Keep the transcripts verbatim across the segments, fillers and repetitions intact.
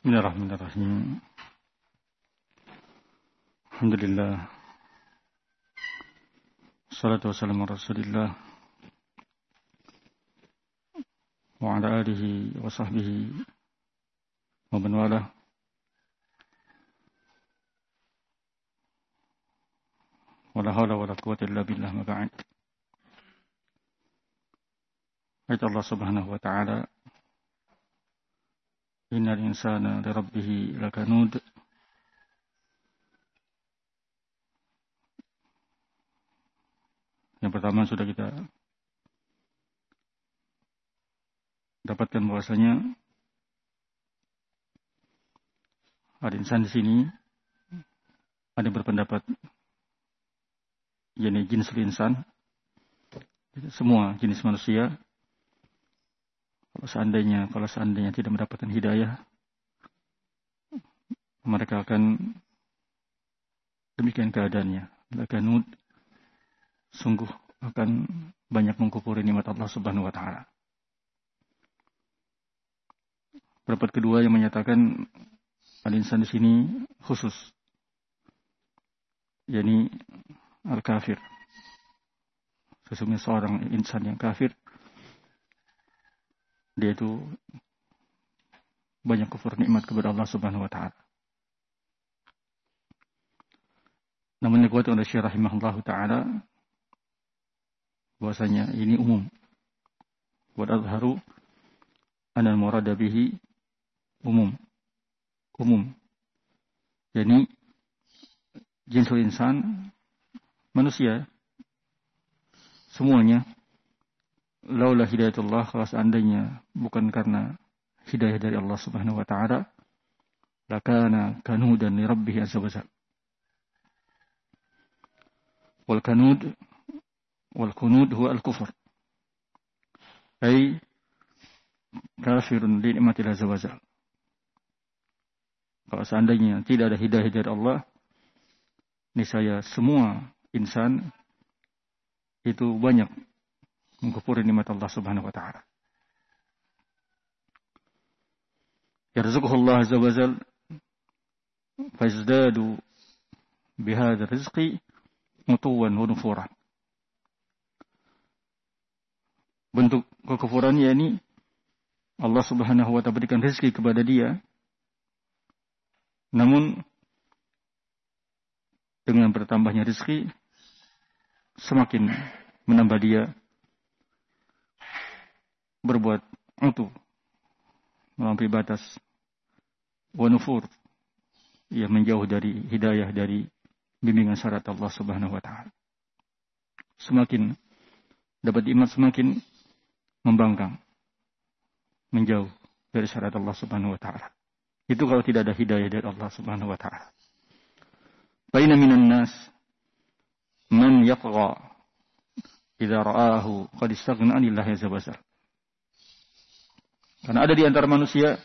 Bismillahirrahmanirrahim. Alhamdulillah. Wassalatu wassalamu ala Rasulillah wa ala alihi wa sahbihi wa man walah. Wa la hawla wa la quwwata illa billah ma ba'd. Ayat Allah Subhanahu wa ta'ala, innal insana li rabbih lakanud. Yang pertama sudah kita dapatkan bahwasanya ada insan di sini, ada yang berpendapat yakni jinsul insan, semua jenis manusia. Kalau seandainya, kalau seandainya tidak mendapatkan hidayah, mereka akan demikian keadaannya. Lakanud, sungguh akan banyak mengkufuri nikmat Allah Subhanahu wa ta'ala. Pendapat kedua yang menyatakan al-insan di sini khusus, yakni al-kafir. Sesungguhnya seorang insan yang kafir, dia itu banyak kufur nikmat kepada Allah Subhanahu wa ta'ala. Namun dikuatkan oleh Syekh rahimahullahu ta'ala bahwasanya ini umum. Wa adharu anna al-murada bihi umum. Umum. Jadi jinsul insan, manusia semuanya, laula hidayatullah, kalau seandainya bukan karena hidayah dari Allah Subhanahu wa ta'ala, lakana kanudan li rabbih azza wa jalla. Wal kanud wal kunud huwa al-kufr, ay kafirun li ni'matil azza wa jalla. Kalau seandainya tidak ada hidayah dari Allah, niscaya semua insan itu banyak mengkufuri nikmat Allah Subhanahu wa ta'ala. Yarzuquhu Allah azza wa jalla fayazdadu bihadha rizqi mutuwan wa nufuran. Bentuk kekufuran yakni Allah Subhanahu wa ta'ala berikan rezeki kepada dia, namun dengan bertambahnya rezeki semakin menambah dia berbuat itu melampaui batas, wa nufur, ia menjauh dari hidayah, dari bimbingan syariat Allah Subhanahu wa ta'ala. Semakin dapat iman, semakin membangkang, menjauh dari syariat Allah Subhanahu wa ta'ala. Itu kalau tidak ada hidayah dari Allah Subhanahu wa ta'ala. Baina minan nas man yaqra idza ra'ahu qad istaghna 'anillahi azza wa jalla. Karena ada di antara manusia,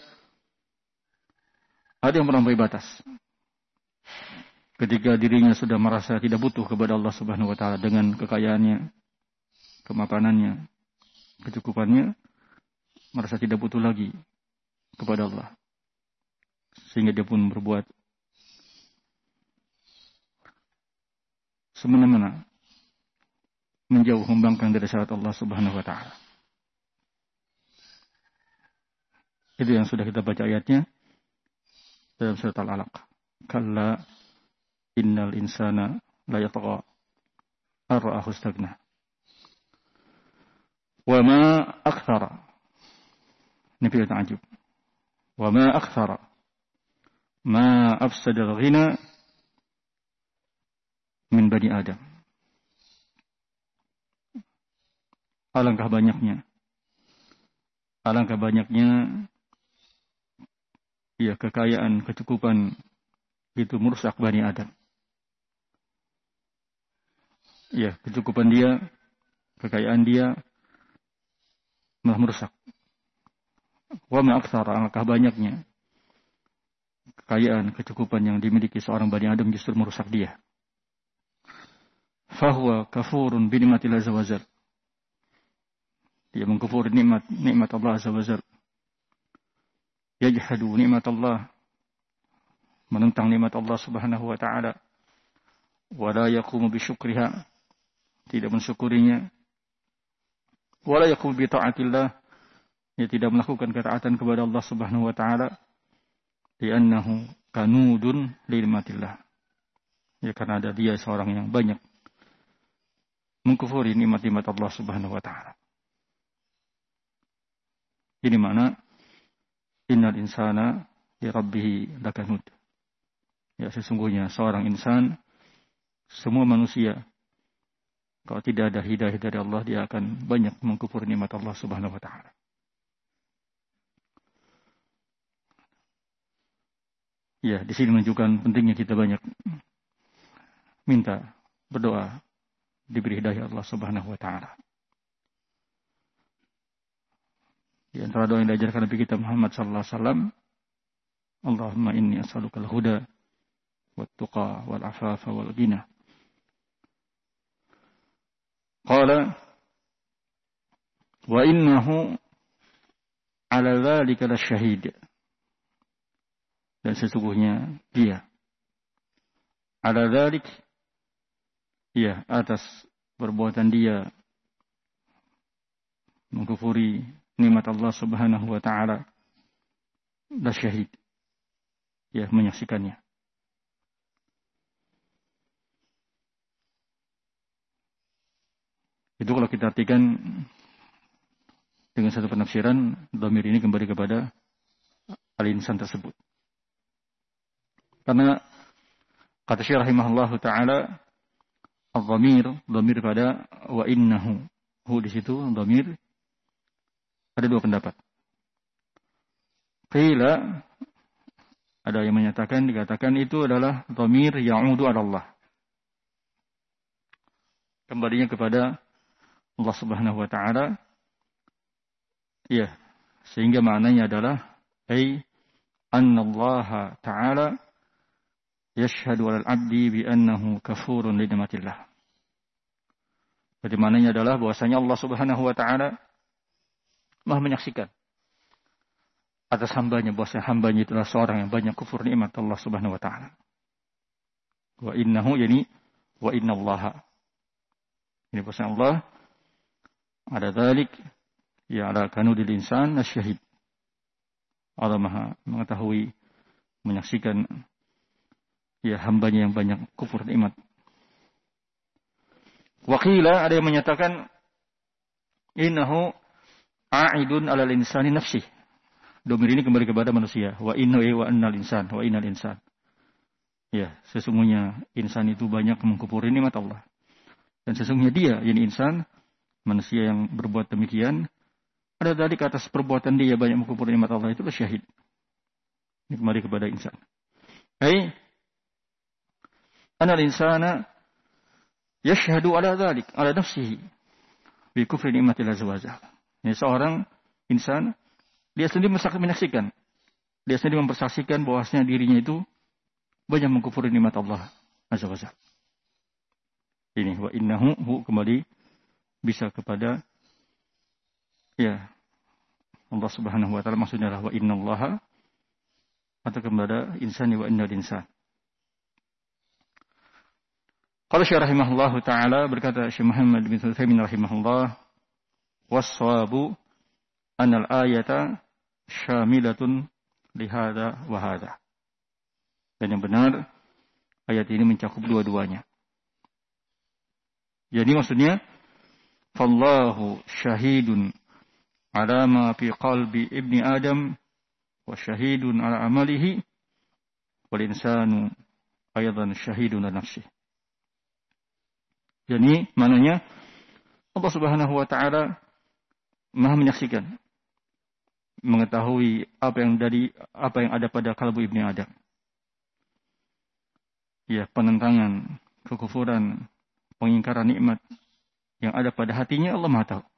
ada yang melampaui batas. Ketika dirinya sudah merasa tidak butuh kepada Allah Subhanahu wa ta'ala dengan kekayaannya, kemapanannya, kecukupannya, merasa tidak butuh lagi kepada Allah. Sehingga dia pun berbuat semena-mena, menjauh, membangkang dari syariat Allah Subhanahu wa ta'ala. Itu yang sudah kita baca ayatnya dalam surat Al-Alaq. Kalla innal insana la yatgha ar-ra'ahu istaghna. Wa ma akthara, ini pilih ta'ajub. Wa ma akthara ma afsada al-ghina min bani Adam. Alangkah banyaknya, alangkah banyaknya ya kekayaan, kecukupan itu merusak Bani Adam. Ya, kecukupan dia, kekayaan dia malah merusak. Wa ma aktsara, alangkah banyaknya kekayaan, kecukupan yang dimiliki seorang Bani Adam justru merusak dia. Fahuwa kafurun bi ni'matil azza wa jalla. Dia mengkufuri nikmat nikmat Allah azza wa jalla. yajhadu ni'matallah, menentang nikmat Allah Subhanahu wa taala, wa la yaqumu bi syukriha, tidak mensyukurinya, wa la yaqumu bi ta'atillah, ia tidak melakukan ketaatan kepada Allah Subhanahu wa taala, li'annahu kanudun li nikmatillah, ya karena ada dia seorang yang banyak mengkufuri nikmat-nikmat Allah Subhanahu wa taala. Ini makna innal insana li rabbih lakanud. Ya, sesungguhnya seorang insan, semua manusia, kalau tidak ada hidayah dari Allah, dia akan banyak mengkufuri nikmat Allah Subhanahu wa taala. Ya, di sini menunjukkan pentingnya kita banyak minta, berdoa, diberi hidayah Allah Subhanahu wa taala. Di antara doa yang diajarkan Nabi kita Muhammad sallallahu alaihi wasallam, Allahumma inni as'aluka al-huda wat-tuqa wal-afafa wal-ghina. Qala wa innahu ala dzalika lasyahid. Dan sesungguhnya dia ala dzalik, ya atas perbuatan dia mengkufuri nikmat Allah Subhanahu wa taala, la syahid, ya menyaksikannya. Itu kalau kita artikan dengan satu penafsiran, dhamir ini kembali kepada al-insan tersebut. Karena kata Syekh rahimahullahu taala, al-dhamir, dhamir pada wa innahu, hu di situ dhamir, ada dua pendapat. Qila, ada yang menyatakan, dikatakan itu adalah dhamir ya'udu ala Allah, kembalinya kepada Allah Subhanahu wa taala. Ya, sehingga maknanya adalah ay annallaha ta'ala yashhadu 'alal 'abdi bi annahu kafurun li ni'matillah. Jadi maknanya adalah bahwasanya Allah Subhanahu wa taala Maha menyaksikan atas hambanya, bahwasanya hambanya itulah seorang yang banyak kufur nikmat Allah Subhanahu wa taala. Wa innahu, yani wa innallaha, ini bahwasanya Allah ada dzalik ya ala kanudil insan asyahid. Allah Maha mengetahui, menyaksikan ya hambanya yang banyak kufur nikmat. Wa qila, ada yang menyatakan innahu a'idun ala insani nafsi. Domir ini kembali kepada manusia. Wa inna wa annal insan, wa innal insan. Ya, sesungguhnya insan itu banyak mengkufuri nikmat Allah. Dan sesungguhnya dia, yakni insan, manusia yang berbuat demikian, ada dari ke atas perbuatan dia banyak mengkufuri nikmat Allah, itu syahid. Ini kembali kepada insan. Ai annal insana yashhadu ala dzalik, ala nafsihi bi kufri nikmatillah azza wa jalla. Ini seorang insan, dia sendiri menyaksikan, dia sendiri mempersaksikan bahwasanya dirinya itu banyak mengkufuri nikmat Allah azza wa jalla. Ini wa innahu, hu kembali bisa kepada ya Allah Subhanahu wa taala, maksudnya adalah wa innallaha, atau kepada insani wa innal insan. Qala Syekh rahimahullahu taala, berkata Syekh Muhammad bin Utsaimin rahimahullah, was-shawabu anal ayata syamilatun lihada wa hada. Dan yang benar, ayat ini mencakup dua-duanya. Jadi maksudnya, fallahu syahidun ala ma fi qalbi ibni Adam wa syahidun ala amalihi wal insanu aydan syahidun ala nafsihi. Jadi maknanya Allah Subhanahu wa taala Maha menyaksikan, mengetahui apa yang dari apa yang ada pada kalbu ibni Adam. Ya, penentangan, kekufuran, pengingkaran nikmat yang ada pada hatinya, Allah Maha tahu.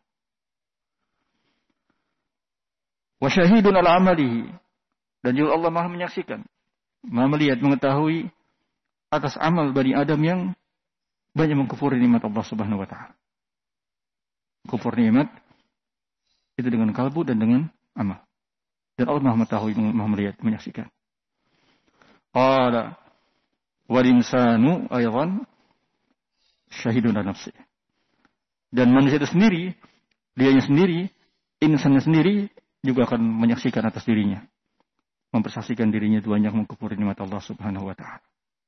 Wa syahidun ala amalihi, dan juga Allah Maha menyaksikan, Maha melihat, mengetahui atas amal Bani Adam yang banyak mengkufuri nikmat Allah Subhanahu wa taala. Kufur nikmat itu dengan kalbu dan dengan amal. Dan Allah Maha mengetahui, Maha melihat, menyaksikan. Qala wal insanu aydan syahidun ala nafsihi. Dan manusia itu sendiri, dianya sendiri, insannya sendiri juga akan menyaksikan atas dirinya, mempersaksikan dirinya itu banyak mengkufuri nikmat Allah Subhanahu wa taala.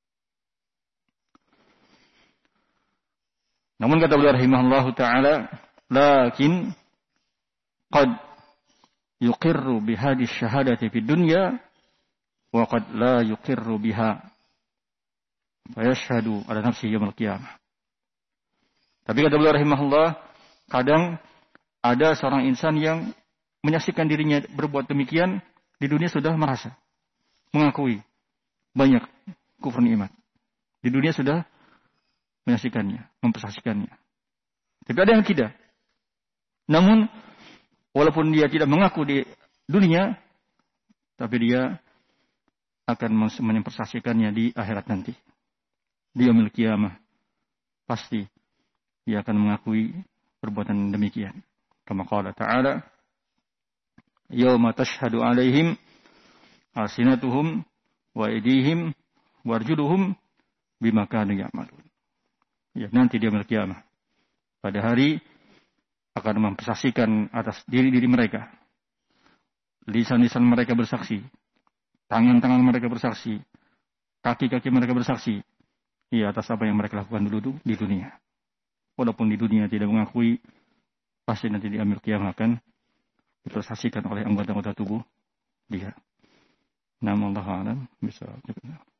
Namun kata beliau rahimahullahu taala, lakin qad yuqirru bihadhihi syahadati fid dunya wa qad la yuqirru biha fa yashhadu ala nafsihi yaumil qiyamah. Tapi kata beliau rahimahullah, kadang ada seorang insan yang menyaksikan dirinya berbuat demikian, di dunia sudah merasa, mengakui banyak kufur nikmat. Di dunia sudah menyaksikannya, mempersaksikannya. Tapi ada yang tidak. Namun, walaupun dia tidak mengaku di dunia, tapi dia akan mempersaksikannya di akhirat nanti. Di yaumil qiyamah. Pasti dia akan mengakui perbuatan demikian. Kama qala ta'ala, yauma tashhadu alaihim alsinatuhum wa aydihim warjuluhum bima kanu ya'malun. Ya, nanti dia yaumil qiyamah. Pada hari akan mempersaksikan atas diri-diri mereka. Lisan-lisan mereka bersaksi. Tangan-tangan mereka bersaksi. Kaki-kaki mereka bersaksi. Ya, atas apa yang mereka lakukan dulu di dunia. Walaupun di dunia tidak mengakui, pasti nanti di yaumil qiyamah akan dipersaksikan oleh anggota-anggota tubuh dia. Nama Allah alam bisa.